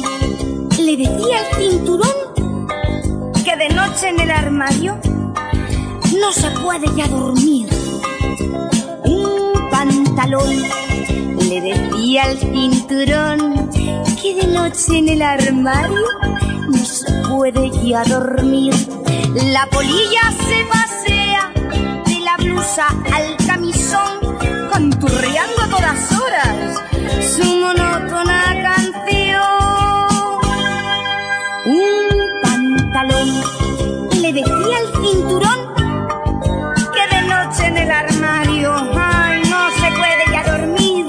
le decía al cinturón que de noche en el armario no se puede ya dormir. Un pantalón le decía al cinturón que de noche en el armario no se puede ya dormir. La polilla se pasea de la blusa al camisón, canturreando a todas horas su monótona canción. Un pantalón le decía al cinturón que de noche en el armario, ay, no se puede ya dormir.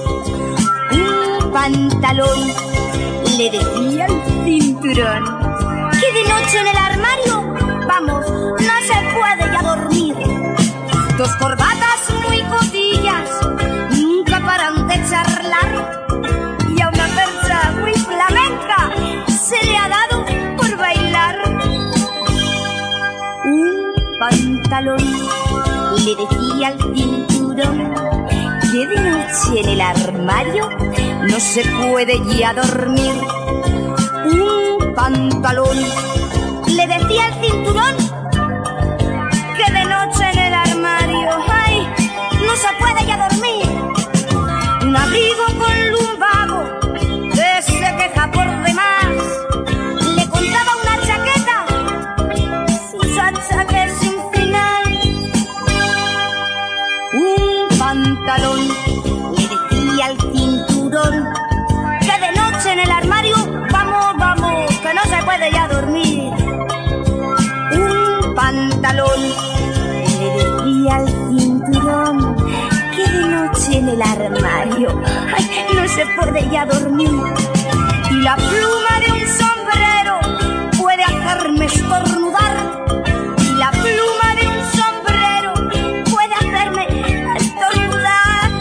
Un pantalón le decía al cinturón que de noche en el armario, vamos, no se puede ya dormir. Dos corbatas muy cotillas nunca paran de charlar, y a una percha muy flamenca se le ha dado por bailar. Un pantalón le decía al cinturón que de noche en el armario no se puede ya dormir. Un pantalón le decía al cinturón que de noche en el armario, ay, no se puede ya dormir. Un abrigo con lumbago que se queja por demás, le contaba una chaqueta, su chacha que es sin final. Un pantalón le decía al cinturón que de noche en el armario, vamos, vamos, que no se puede ya dormir. Un pantalón le decía al cinturón que de noche en el armario, ay, no se puede ya dormir. Y la pluma de un sombrero puede hacerme estornudar, y la pluma de un sombrero puede hacerme estornudar.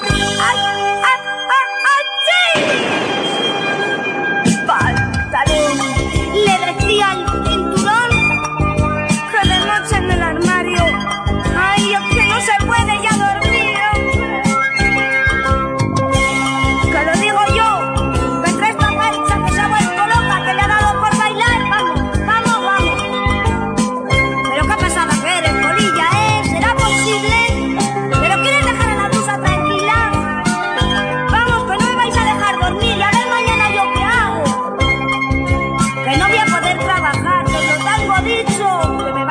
¡Sí! Pantalón le decía al cinturón que de noche en el armario, ay, es que no se puede ya dormir. Que lo digo yo, que trae esta percha que se ha vuelto loca, que le ha dado por bailar. Vamos, vamos, vamos. Pero qué pesada que eres, polilla, ¿eh? ¿Será posible? ¿Pero quieres dejar a la blusa tranquila? Vamos, que no me vais a dejar dormir, y a ver mañana yo qué hago. Que no voy a poder trabajar, os lo tengo dicho, que me